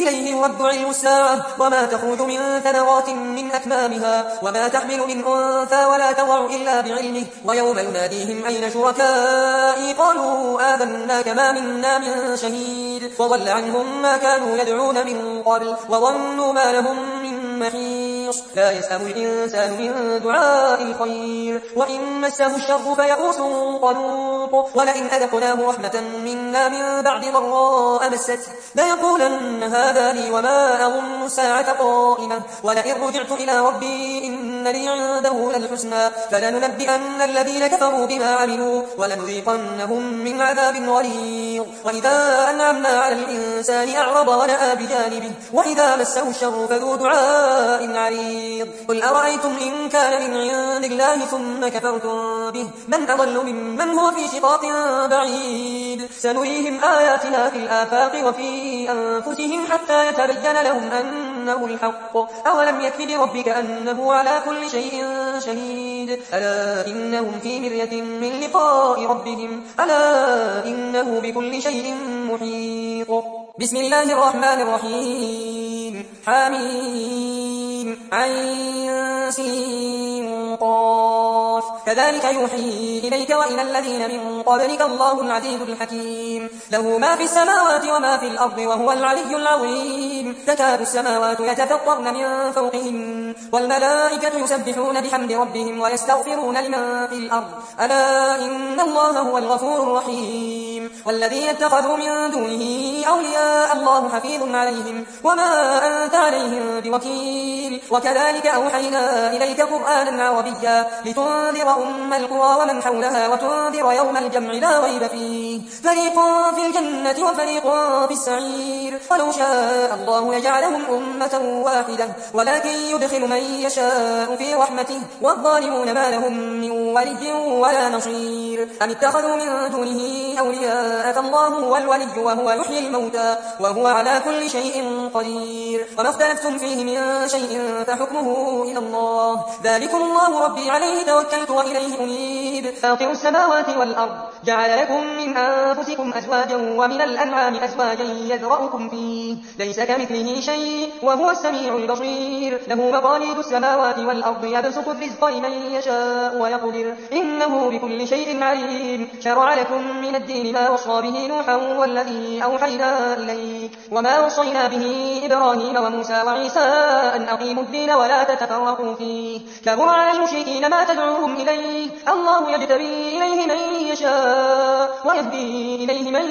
إليه يرد علم الساعة وما تخرج من ثمرات من أكمامها وما تحمل من أنثى ولا تضع إلا بعلمه ويوم يناديهم أين شركائي قالوا آذناك ما منا من شهيد وضل عنهم ما كانوا يدعون من قبل وظنوا ما لهم من محيص لا يسأم الإنسان من دعاء الخير وإن مسه الشر فيئوس قنوط ولئن أذقناه رحمة منا من بعد ضراء مسته ليقولن هذا لي وما أظن الساعة قائمة ولئن رجعت إلى ربي إن لي عنده للحسنى فلننبئن الذين كفروا بما عملوا ولنذيقنهم من عذاب غليظ وإذا أنعمنا على الإنسان أعرض ونأى بجانبه وإذا مسه الشر فذو دعاء عريض قل أرأيتم إن كان من عند الله ثم كفرتم به من أضل ممن هو في شقاق بعيد سنريهم آياتنا في الآفاق وفي أنفسهم حتى يتبين لهم أنه الحق أولم يكف بربك أنه على كل شيء شهيد ألا إنهم في مرية من لقاء ربهم ألا إنه بكل شيء محيط بسم الله الرحمن الرحيم حميم عين سين قاف كذلك يوحي إليك وإلى الذين من قبلك الله العزيز الحكيم له ما في السماوات وما في الأرض وهو العلي العظيم تكاد السماوات يتفطرن من فوقهم والملائكة يسبحون بحمد ربهم ويستغفرون لمن في الأرض ألا إن الله هو الغفور الرحيم والذين اتخذوا من دونه أولياء الله حفيظ عليهم وما أنت عليهم بوكيل وكذلك أوحينا إليك قرآنا عربيا لتنذر أم القرى ومن حولها وتنذر يوم الجمع لا ريب فيه فريق في الجنة وفريق في السعير ولو شاء الله يجعلهم أمة واحدة ولكن يدخل من يشاء في رحمته والظالمون ما لهم من ولي ولا نصير أم اتخذوا من دونه أولياء الله هو الولي وهو يحيي الموتى وهو على كل شيء قدير وما اختلفتم فيه من شيء فحكمه إلى الله ذلكم الله ربي عليه توكلت وإليه أنيب فاطر السماوات والأرض جعل لكم من أنفسكم أزواجا ومن الأنعام أزواجا يذرأكم فيه ليس كمثله شيء وهو السميع البصير له مقاليد السماوات والأرض يبسط الرزق لمن يشاء ويقدر إنه بكل شيء عليم شرع لكم من الدين ما وصى به نوحا والذي أوحينا إليك وما وصينا به إبراهيم وموسى وعيسى أن أقيموا الدين ولا تتفرقوا فيه كبر على المشركين ما تدعوهم إليه الله يجتبي إليه من يشاء ويهدي إليه من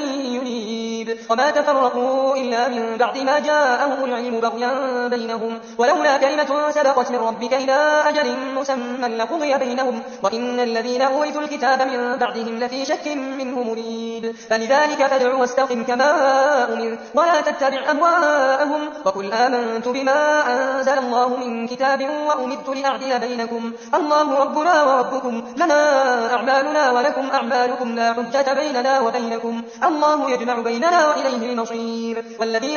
ينيب وما تفرقوا إلا من بعد ما جاءهم العلم بغيا بينهم ولولا كلمة سبقت من ربك إلى أجل مسمى لقضي بينهم وإن الذين أورثوا الكتاب من بعدهم لفي شك منه مريب فلذلك فادع واستقم كما أمر ولا تتبع أهواءهم وقل آمنت بما أنزل الله من كتاب وأمرت لأعدل بينكم الله ربنا وربكم لنا أعمالنا ولكم أعمالكم لا حجة بيننا وبينكم الله يجمع بيننا وإليه المصير والذين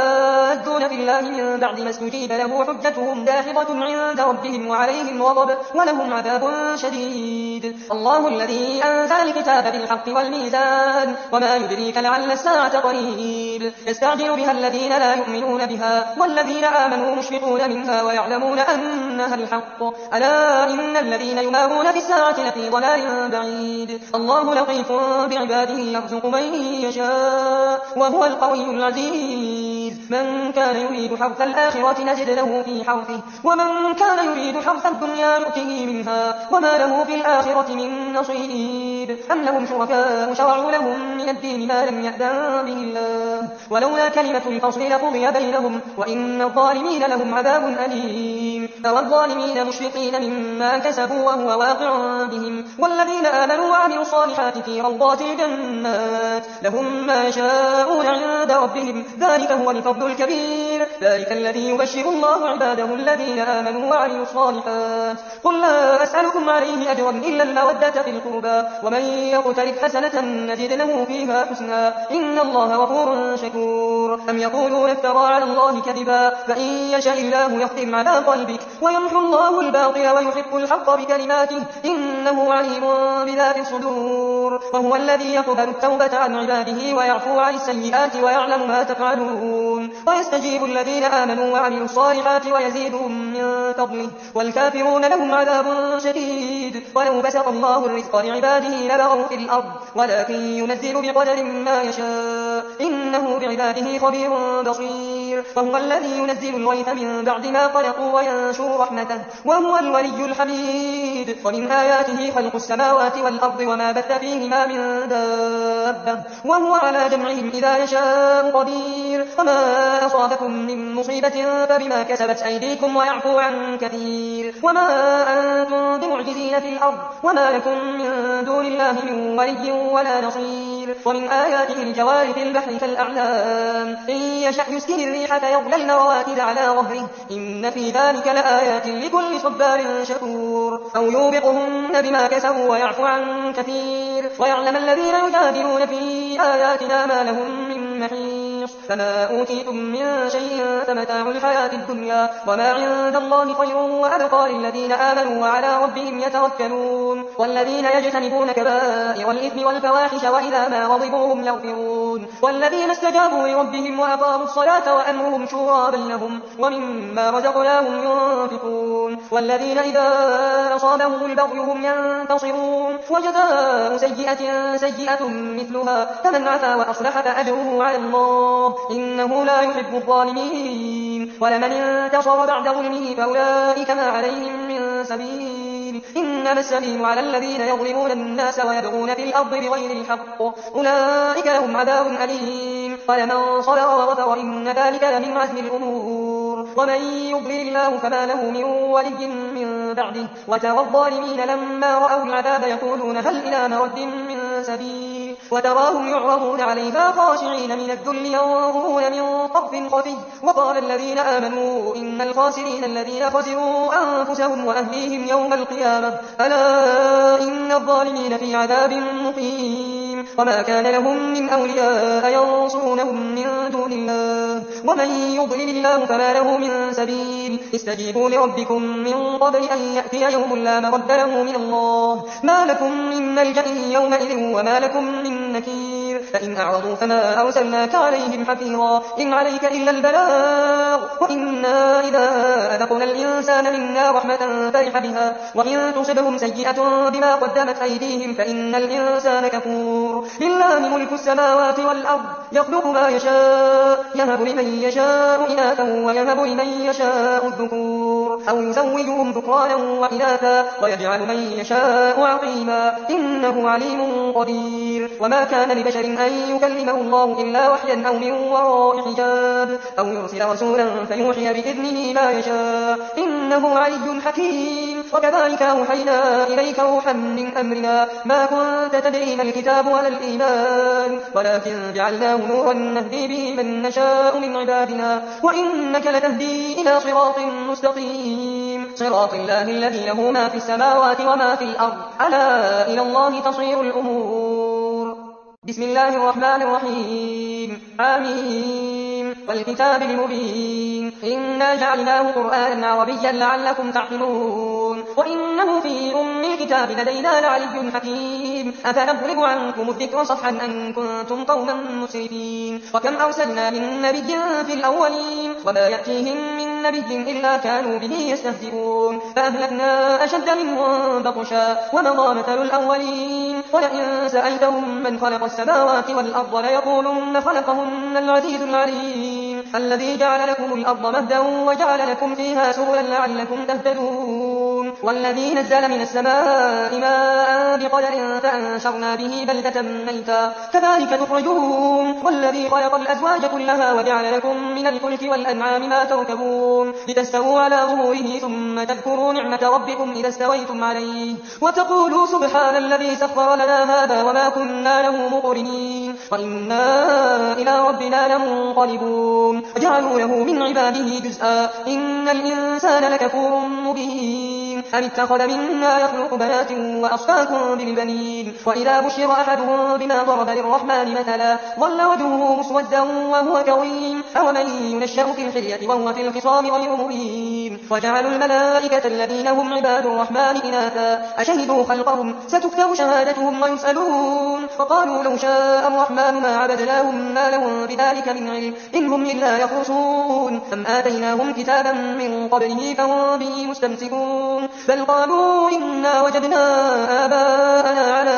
يحادون في الله من بعد ما استجيب له حجتهم داحضة عند ربهم وعليهم غضب ولهم عذاب شديد الله الذي أنزل الكتاب بالحق والميزان وما يدريك لعل الساعة قريب يستعجل بها الذين لا يؤمنون بها والذين آمنوا مشفقون منها ويعلمون أنها الحق ألا إن الذين يمارون في الساعة لفي ضلال بعيد الله لطيف بعباده يرزق من يشاء وهو القوي العزيز من كان يريد حرث الآخرة نزد له في حرثه ومن كان يريد حرث الدنيا نؤته منها وما له في الآخرة من نصيب أم لهم شركاء شرعوا لهم من الدين ما لم يأذن به الله ولولا كلمة الفصل لقضي بينهم وإن الظالمين لهم عذاب أليم ترى الظالمين مشفقين مما كسبوا وهو واقع بهم والذين آمنوا وعملوا الصالحات في روضات الجنات لهم ما يشاءون عند ربهم ذلك هو الفضل الكبير ذلك الذي يبشر الله عباده الذين آمنوا وعملوا الصالحات قل لا أسألكم عليه أجرا إلا المودة في القربى ومن يقترف حسنة نزد له فيها حسنا إن الله غفور شكور أم يقولون افترى على الله كذبا فإن يشاء الله يختم على قلبك ويمحو الله الباطل ويحق الحق بكلماته إن إنه عليم بذات الصدور وهو الذي يقبل التوبة عن عباده ويعفو عن السيئات ويعلم ما تفعلون ويستجيب الذين آمنوا وعملوا الصالحات ويزيدهم من فضله والكافرون لهم عذاب شديد ولو بسط الله الرزق لعباده لبغوا في الأرض ولكن ينزل بقدر ما يشاء إنه بعباده خبير بصير وهو الذي ينزل الغيث من بعد ما قنطوا وينشر رحمته وهو الولي الحميد ومن آياته خلق السماوات والأرض وما بث فيهما من دابة وهو على جمعهم إذا يشاء قدير وما أصابكم من مصيبة فبما كسبت أيديكم ويعفو عن كثير وما أنتم بمعجزين في الأرض وما لكم من دون الله من ولي ولا نصير ومن آياته الجوار في البحر كالأعلام إن يشأ يسكن الريح فيظللن رواكد على ظهره إن في ذلك لآيات لكل صبار شكور أو يوبقهن بما كسبوا ويعفو عن كثير ويعلم الذين يجادلون في آياتنا ما لهم من محيص فما أوتيتم من شيء فمتاع الحياة الدنيا وما عند الله خير وأبقى للذين آمنوا وعلى ربهم يتوكلون والذين يجتنبون كبائر الإثم والفواحش وإذا ما غضبوا هم يغفرون والذين استجابوا لربهم وأقاموا الصلاة وأمرهم شورى بينهم ومما رزقناهم ينفقون والذين إذا أصابهم البغي هم ينتصرون وجزاء سيئة سيئة مثلها فمن عفا وأصلح فأجره على الله إنه لا يحب الظالمين ولمن انتصر بعد ظلمه فأولئك ما عليهم من سبيل إنما السبيل على الذين يظلمون الناس ويبغون في الأرض بغير الحق أولئك لهم عذاب أليم ولمن صبر وغفر إن ذلك لمن عزم الأمور ومن يضلل الله فما له من ولي من بعده وترى الظالمين لما رأوا العذاب يقولون هل إلى مرد من سبيل وتراهم يعرضون عليها خاشعين من الذل ينظرون من طرف خفي وقال الذين آمنوا إن الخاسرين الذين خسروا أنفسهم وأهليهم يوم القيامة ألا إن الظالمين في عذاب مقيم وما كان لهم من أولياء ينصرونهم من دون الله ومن يضلل الله فما له من سبيل استجيبوا لربكم من قبل أن يأتي يوم لا مرد له من الله ما لكم من ملجأ يومئذ وما لكم من نكير فإن أعرضوا فما أرسلناك عليهم حفيظا إن عليك إلا البلاغ وإنا إذا أذقنا الإنسان منا رحمة فرح بها وإن تصبهم سيئة بما قدمت أيديهم فإن الإنسان كفور لله ملك السماوات والأرض يخلق ما يشاء يهب لمن يشاء إناثا ويهب لمن يشاء الذكور أو يزوجهم ذكرانا وإناثا ويجعل من يشاء عقيما إنه عليم قدير وما كان لبشر أن يكلمه الله إلا وحيا أو من وراء حجاب أو يرسل رسولا فيوحي بإذنه ما يشاء إنه علي حكيم وكذلك أوحينا إليك روحا من أمرنا ما كنت تدري ما الكتاب ولا الإيمان ولكن جعلناه نورا نهدي به من نشاء من عبادنا وإنك لتهدي إلى صراط مستقيم صراط الله الذي له ما في السماوات وما في الأرض ألا إلى الله تصير الأمور بسم الله الرحمن الرحيم آمين والكتاب المبين إنا جعلناه قرآنا عربيا لعلكم تعقلون وإنه في الكتاب لدينا لعلي حكيم أفنضرب عنكم الذكر صفحا أن كنتم قوما مسرفين وكم أرسلنا من نبي في الأولين وما يأتيهم من نبي إلا كانوا به يستهزئون فأهلكنا أشد منهم بطشا ومضى مثل الأولين ولئن سألتهم من خلق السماوات والأرض ليقولن خلقهن العزيز العليم الذي جعل لكم الأرض مهدا وجعل لكم فيها سبلا لعلكم تهتدون والذي نزل من السماء ماء بقدر فأنشرنا به بلدة ميتا كذلك تخرجون والذي خلق الأزواج كلها وجعل لكم من الفلك والأنعام ما تركبون لتستووا على ظهوره ثم تذكروا نعمة ربكم إذا استويتم عليه وتقولوا سبحان الذي سخر لنا هذا وما كنا له مقرنين وإنا إلى ربنا لمنقلبون وجعلوا له من عباده جزءا إن الإنسان لكفور مبين أم اتخذ مما يخلق بنات وأصفاكم بالبنين وإذا بشر أحدهم بما ضرب للرحمن مثلا ظل وجهه مسودا وهو كظيم أومن ينشأ في الحلية وهو في الخصام غير مبين وجعلوا الملائكة الذين هم عباد الرحمن إناثا أشهدوا خلقهم ستكتب شهادتهم ويسألون وقالوا لو شاء الرحمن ما عبدناهم ما لهم بذلك من علم إن هم إلا يخرصون أم آتيناهم كتابا من قبله فهم به مستمسكون بل قالوا إنا وجدنا آباءنا على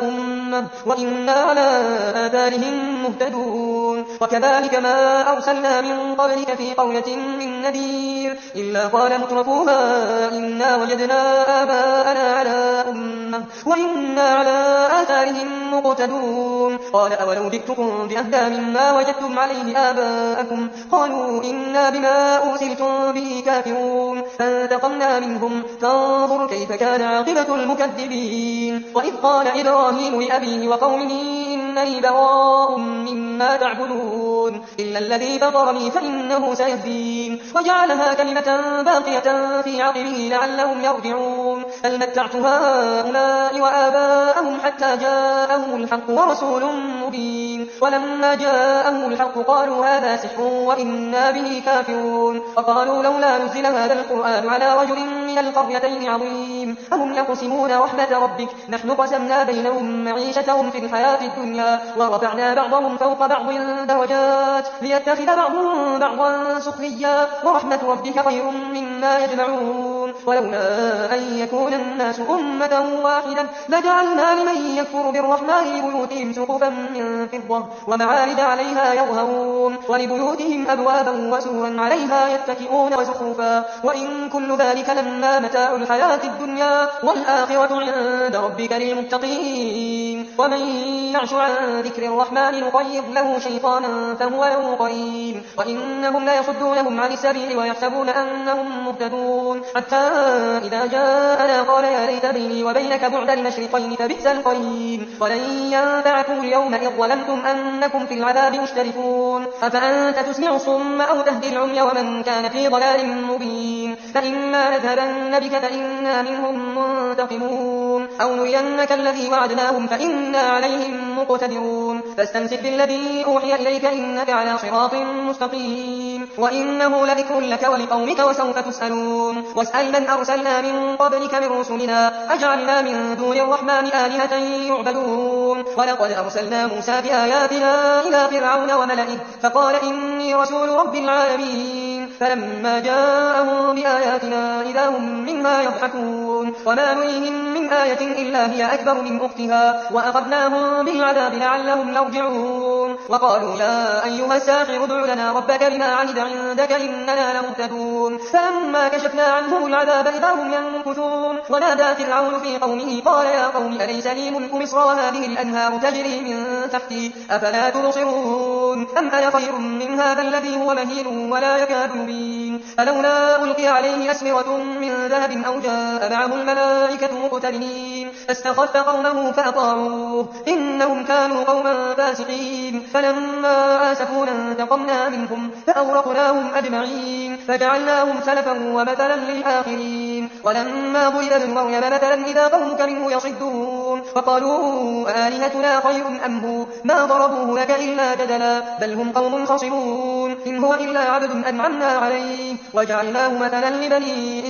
أمة وإنا على آثارهم مهتدون وكذلك ما أرسلنا من قبلك في قرية من نذير إلا قال مترفوها إنا وجدنا آباءنا على أمة وإنا على آثارهم مقتدون قال أولو جئتكم بأهدى مما وجدتم عليه آباءكم قالوا إنا بما أرسلتم به كافرون فانتقمنا منهم فانظر كيف كان عاقبة المكذبين وإذ قال إبراهيم لأبيه وقومه إنني براء مما تعبدون إلا الذي فطرني فإنه سيهدين وجعلها كلمة باقية في عقبه لعلهم يرجعون بل متعت هؤلاء وآباءهم حتى جاءهم الحق ورسول مبين ولما جاءهم الحق قالوا هذا سحر وإنا به كافرون وقالوا لولا نزل هذا القرآن على رجل من القريتين عظيم أهم يقسمون رحمة ربك نحن قسمنا بينهم معيشتهم في الحياة الدنيا ورفعنا بعضهم فوق بعض درجات ليتخذ بعضهم بعضا سخريا ورحمة ربك خير مما يجمعون ولولا أن يكون الناس أمة واحدة لجعلنا لمن يكفر بالرحمن لبيوتهم سقفا من فضة ومعارج عليها يظهرون ولبيوتهم أبوابا وسورا عليها يتكئون وزخرفا وإن كل ذلك لما متاع الحياة الدنيا والآخرة عند ربك للمتقين ومن يعش عن ذكر الرحمن نقيض له شيطانا فهو له قرين وإنهم لا يصدونهم عن السبيل ويحسبون أنهم مهتدون حتى إذا جاءنا قال يا ليت بيني وبينك بعد المشرقين فبئس القرين ولن ينفعكم اليوم إذ ظلمتم أنكم في العذاب مشتركون أفأنت تسمع الصم أو تهدي العمي ومن كان في ضلال مبين فإما نذهبن بك فإنا منهم منتقمون أو نرينك الذي وعدناهم فإنا عليهم مقتدرون فاستمسك بالذي أوحي إليك إنك على صراط مستقيم وإنه لذكر لك ولقومك وسوف تسألون واسأل من أرسلنا من قبلك من رسلنا أجعلنا من دون الرحمن آلهة يعبدون ولقد أرسلنا موسى بآياتنا إلى فرعون وملئه فقال إني رسول رب العالمين فلما جاءهم بآياتنا إذا هم منها يضحكون وما نريهم من آية إلا هي أكبر من أختها وأخذناهم بالعذاب لعلهم يرجعون وقالوا يا أيها الساحر ادع لنا ربك بما عهد عندك إننا لمهتدون فلما كشفنا عنهم العذاب إذا هم ينكثون ونادى فرعون في قومه قال يا قوم أليس لي ملك مصر وهذه الأنهار تجري من تحتي أفلا تبصرون أم أنا خير من هذا الذي هو مهين ولا يكاد يبين فلولا ألقي عليه أسورة من ذهب أو جاء معه الملائكة مقترنين فاستخف قومه فأطاعوه إنهم كانوا قوما فاسقين فلما آسفونا انتقمنا منهم فأغرقناهم أجمعين فجعلناهم سلفا ومثلا للآخرين ولما ضرب ابن مريم مثلا إذا قومك منه يصدون فقالوا آلهتنا خير أم هو ما ضربوه لك إلا جدلا بل هم قوم خصمون إن هو إلا عبد أنعمنا عليه وجعلناه مثلا لبني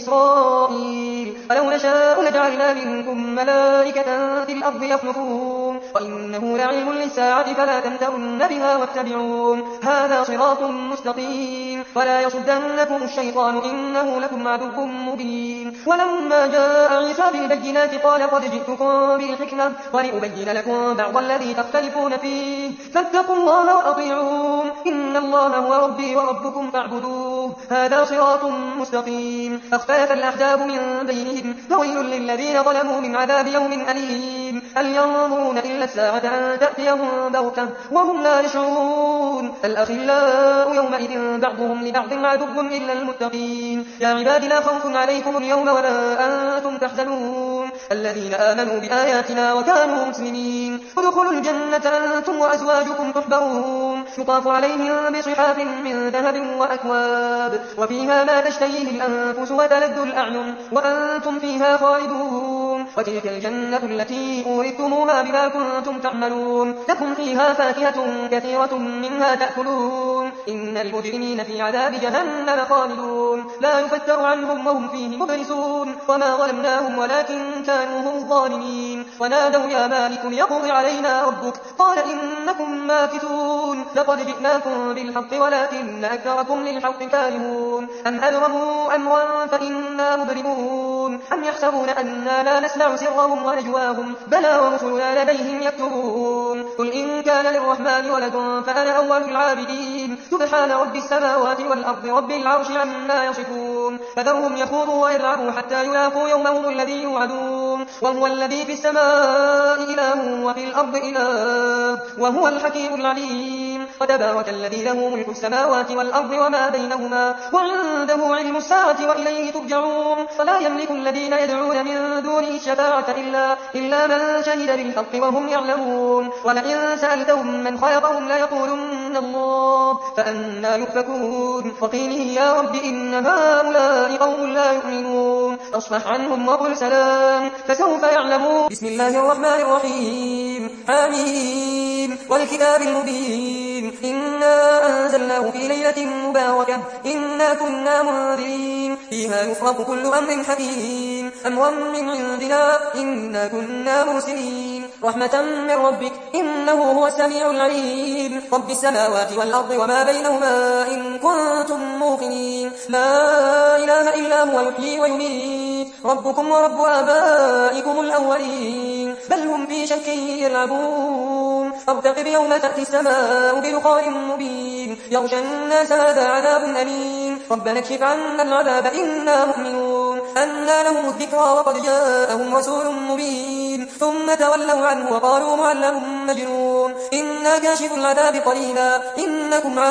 إسرائيل ولو نشاء لجعلنا منكم ملائكة في الأرض يخلفون وإنه لعلم للساعة فلا تمترن بها واتبعون هذا صراط مستقيم ولا يصدنكم الشيطان إنه لكم عدو مبين ولما جاء عيسى بالبينات قال قد جئتكم بالحكمة ولأبين لكم بعض الذي تختلفون فيه فاتقوا الله وأطيعون إن الله هو ربي وربكم فاعبدوه هذا صراط مستقيم فاختلف الأحزاب من بينهم فويل للذين ظلموا من عذاب يوم أليم هل ينظرون إلا الساعة أن تأتيهم بغتة وهم لا يشعرون الأخلاء يومئذ بعضهم لبعض عدو إلا المتقين يا عباد لا خوف عليكم اليوم ولا أنتم تحزنون الذين آمنوا بآياتنا وكانوا مسلمين ادخلوا الجنة أنتم وأزواجكم تحبرون يطاف عليهم بصحاف من ذهب وأكواب وفيها ما تشتهيه الأنفس وتلذ الأعين وأنتم فيها خالدون وتلك الجنة التي أورثتموها بما كنتم تعملون لكم فيها فاكهة كثيرة منها تأكلون إن المجرمين في عذاب جهنم خالدون لا يفتر عنهم وهم فيه مبلسون وما ظلمناهم ولكن كانوا هم الظالمين ونادوا يا مالك ليقض علينا ربك قال إنكم ماكثون لقد جئناكم بالحق ولكن أكثركم للحق كارهون أم أبرموا أمرا فإنا مبرمون أم يحسبون أنا لا نسمع سرهم ونجواهم بلى ورسلنا لديهم يكتبون قل إن كان للرحمن ولد فأنا أول العابدين سبحان رب السماوات والأرض رب العرش عما يصفون فذرهم يخوضوا ويلعبوا حتى يلاقوا يومهم الذي يوعدون وهو الذي في السماء إله وفي الأرض إله وهو الحكيم العليم وتبارك الذي له ملك السماوات والأرض وما بينهما وعنده علم الساعة وإليه ترجعون ولا يملك الذين يدعون من دونه الشفاعة إلا من شهد بالحق وهم يعلمون ولئن سألتهم من خلقهم ليقولن الله فأنا يؤفكون وقيله يا رب إن هؤلاء قوم لا يؤمنون فاصفح عنهم وقل سلام فسوف يعلمون بسم الله الرحمن الرحيم حميم والكتاب المبين إنا أنزلناه في ليلة مباركة إنا كنا منذرين فيها يفرق كل أمر حكيم أمرا من عندنا إنا كنا مرسلين رحمة من ربك إنه هو السميع العليم رب السماوات والأرض وما بينهما إن كنتم موقنين لا إله إلا هو يحيي ويميت ربكم ورب آبائكم الأولين بل هم في شك يلعبون فارتقب يوم تأتي السماء بدخان مبين يغشى الناس هذا عذاب أليم ربنا اكشف عنا العذاب إنا مؤمنون أنى لهم الذكرى وقد جاءهم رسول مبين ثم تولوا عنه وقالوا معلم مجنون إنا كاشف العذاب قليلا إنكم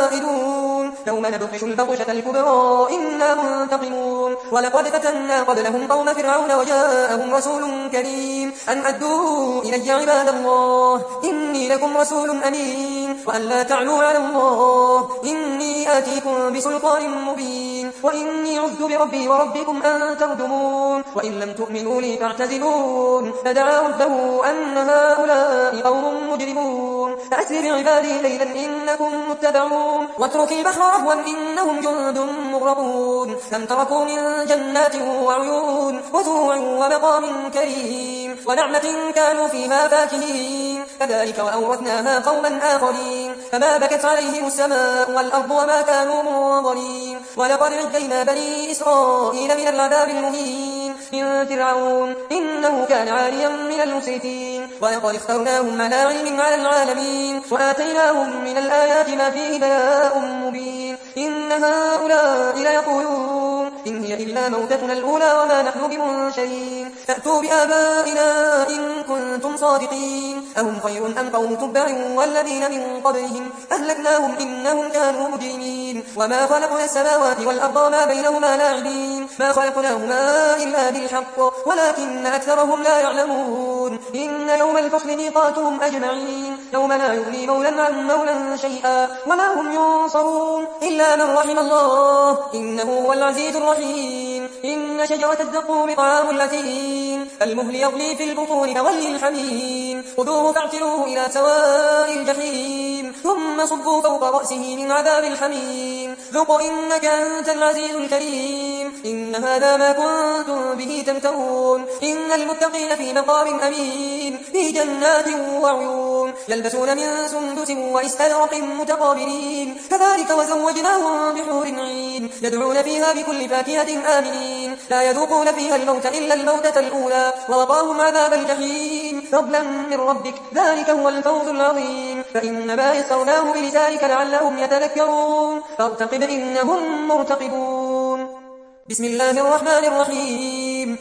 عائدون يوم نبطش البطشة الكبرى إنا منتقمون ولقد فتنا قبلهم قوم فرعون وجاءهم رسول كريم أن أدوا إلي عباد الله إني لكم رسول أمين وأن لا تعلوا على الله إني آتيكم بسلطان مبين وإني عذت بربي وربكم أن تردمون وإن لم تؤمنوا لي فاعتزلون فدعا ربه أن هؤلاء قوم مجرمون فأسر بعبادي ليلا إنكم متبعون واترك البحر رهوا إنهم جند مغرقون كم تركوا من جنات وعيون وزروع ومقام كريم ونعمة كانوا فيها فاكهين كذلك وأورثناها قوما آخرين فما بكت عليهم السماء والأرض وما كانوا منظرين ولقد نجينا بني إسرائيل من العذاب المهين من فرعون إنه كان عاليا من المسرفين ولقد اخترناهم على علم على العالمين وآتيناهم من الآيات ما فيه بلاء مبين إن هؤلاء ليقولون إن هي إلا موتتنا الأولى وما نحن بمنشرين فأتوا بآبائنا إن كنتم صادقين أهم خير أم قوم تبع والذين من قبلهم أهلكناهم إنهم كانوا مجرمين وما خلقنا السماوات والأرض وما بينهما لاعبين ما خلقناهما إلا بالحق ولكن أكثرهم لا يعلمون إن يوم الفصل ميقاتهم أجمعين يوم لا يغني مولا عن مولا شيئا ولا هم ينصرون إلا من رحم الله إنه هو العزيز الرحيم إن شجرة الزقوم طعام الأثيم المهل يغلي في البطون كغلي الحميم خذوه فاعتلوه إلى سواء الجحيم ثم صبوا فوق رأسه من عذاب الحميم ذق إنك أنت العزيز الكريم إن هذا ما كنتم به تمترون إن المتقين في مقام أمين في جنات وعيون يلبسون من سندس وإستبرق متقابلين كذلك وزوجناهم بحور عين يدعون فيها بكل فاكهة آمنين لا يذوقون فيها الموت إلا الموتة الأولى ووقاهم عذاب الجحيم فضلا من ربك ذلك هو الفوز العظيم فإنما يسرناه بلسانك لعلهم يتذكرون فارتقب إنهم مرتقبون بسم الله الرحمن الرحيم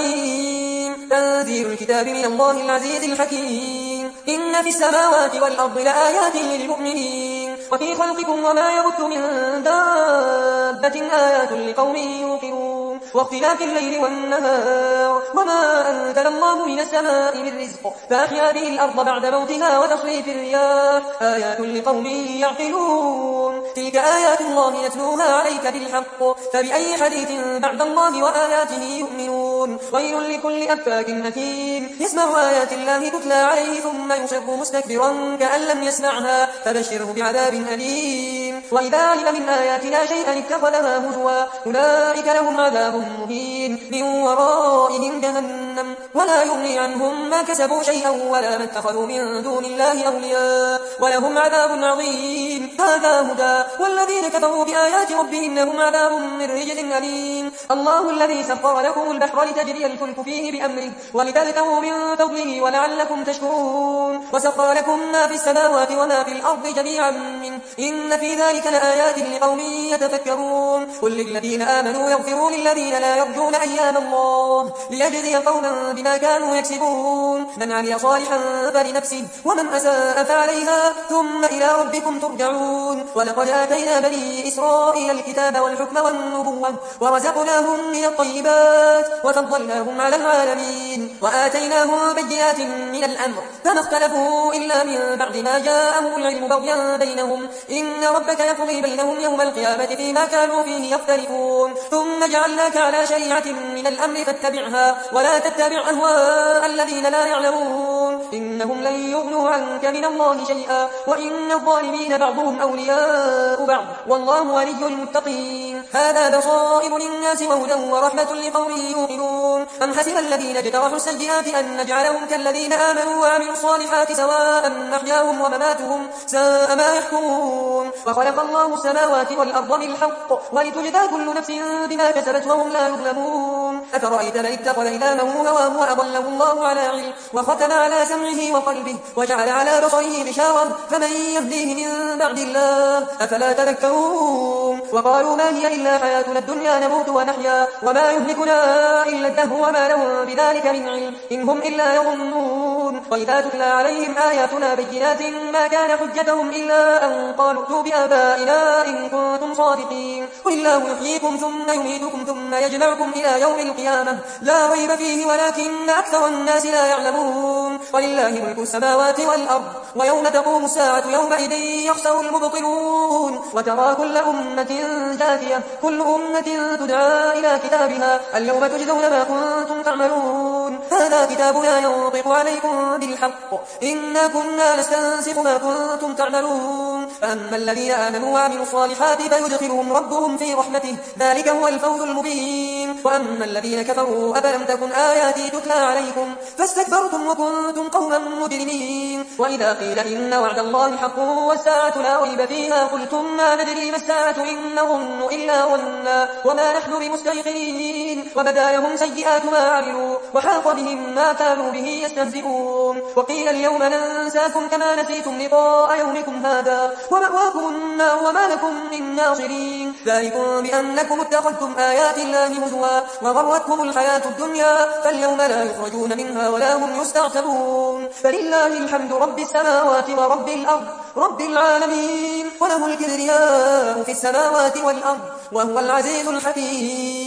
حميم تنزيل الكتاب من الله العزيز الحكيم إن في السماوات والأرض لآيات للمؤمنين وفي خلقكم وما يبث من دابة آيات لقوم يوقنون واختلاف الليل والنهار وما أنزل الله من السماء من رزق فأحيا به الأرض بعد موتها وتصريف الرياح آيات لقوم يعقلون تلك آيات الله نتلوها عليك بالحق فبأي حديث بعد الله وآياته يؤمنون ويل لكل أفاك أثيم يسمع آيات الله تتلى عليه ثم يصر مستكبرا كأن لم يسمعها فبشره بعذاب أليم وإذا علم من آياتنا شيئا اتخذها هزوا أولئك لهم عذاب مهين من ورائهم جهنم ولا يغني عنهم ما كسبوا شيئا ولا ما اتخذوا من دون الله أولياء ولهم عذاب عظيم هذا هدى والذين كفروا بآيات ربهم لهم عذاب من رجل أليم الله الذي سخر لكم البحر لتجري الفلك فيه بأمره ولتبتغوا من فضله ولعلكم تشكرون وسخر لكم ما في السماوات وما في الأرض جميعا منه إن في ذلك لآيات لقوم يتفكرون قل للذين آمنوا يغفروا للذين لا يرجون أيام الله ليجزي قوما بما كانوا يكسبون من عمل صالحا فلنفسه ومن أساء فعليها ثم إلى ربكم ترجعون ولقد آتينا بني إسرائيل الكتاب والحكم والنبوة ورزقناهم من الطيبات وفضلناهم على العالمين وآتيناهم بينات من الأمر فما اختلفوا إلا من بعد ما جاءهم العلم بغيا بينهم إن ربك يقضي بينهم يوم القيامة فيما كانوا فيه يختلفون ثم جعلناك على شريعة من الأمر فاتبعها ولا تتبع أهواء الذين لا يعلمون إنهم لن يغنوا عنك من الله شيئا وإن الظالمين بعضهم أولياء بعض والله ولي المتقين هذا بصائر للناس وهدى ورحمة لقوم يوقنون أم حسب الذين اجترحوا السيئات أن نجعلهم كالذين آمنوا وعملوا الصالحات سواء محياهم ومماتهم ساء ما يحكمون وخلق الله السماوات والأرض بالحق ولتجزى كل نفس بما كسبت وهم لا يظلمون أفرأيت من اتخذ إلهه هواه وأضله الله على علم وختم على سمعه وقلبه وجعل على بصره غشاوة فمن يهديه من بعد الله أفلا تذكرون وقالوا ما هي إلا حياتنا الدنيا نموت ونحيا وما يهلكنا إلا الدهر وما لهم بذلك من علم إن هم إلا يظنون وإذا تتلى عليهم آياتنا بينات ما كان حجتهم إلا أن قالوا ائتوا بآبائنا إن كنتم صادقين قل الله يحييكم ثم يميتكم ثم يجمعكم إلى يوم القيامة لا ريب فيه ولكن أكثر الناس لا يعلمون ولله ملك السماوات والأرض ويوم تقوم الساعة يومئذ يخسر المبطلون وترى كل أمة جاثية كل أمة تدعى إلى كتابها اليوم تجزون ما كنتم تعملون هذا كتابنا ينطق عليكم بالحق إنا كنا نستنسخ ما كنتم تعملون فأما الذين آمنوا وعملوا الصالحات فيدخلهم ربهم في رحمته ذلك هو الفوز المبين وأما الذين كفروا أفلم تكن آياتي تتلى عليكم فاستكبرتم وكنتم قوما مجرمين وإذا قيل إن وعد الله حق والساعة لا ريب فيها قلتم ما ندري ما الساعة إن نظن إلا ظنا وما نحن بمستيقنين وبدا لهم سيئات ما عملوا وحاق بهم ما كانوا به يستهزئون وقيل اليوم ننساكم كما نسيتم لقاء يومكم هذا ومأواكم النار وما لكم من ناصرين ذلكم بأنكم اتخذتم آيات الله هزوا وغرتكم الحياة الدنيا فاليوم لا يخرجون منها ولا هم يستعتبون فلله الحمد رب السماوات ورب الأرض رب العالمين وله الكبرياء في السماوات والأرض وهو العزيز الحكيم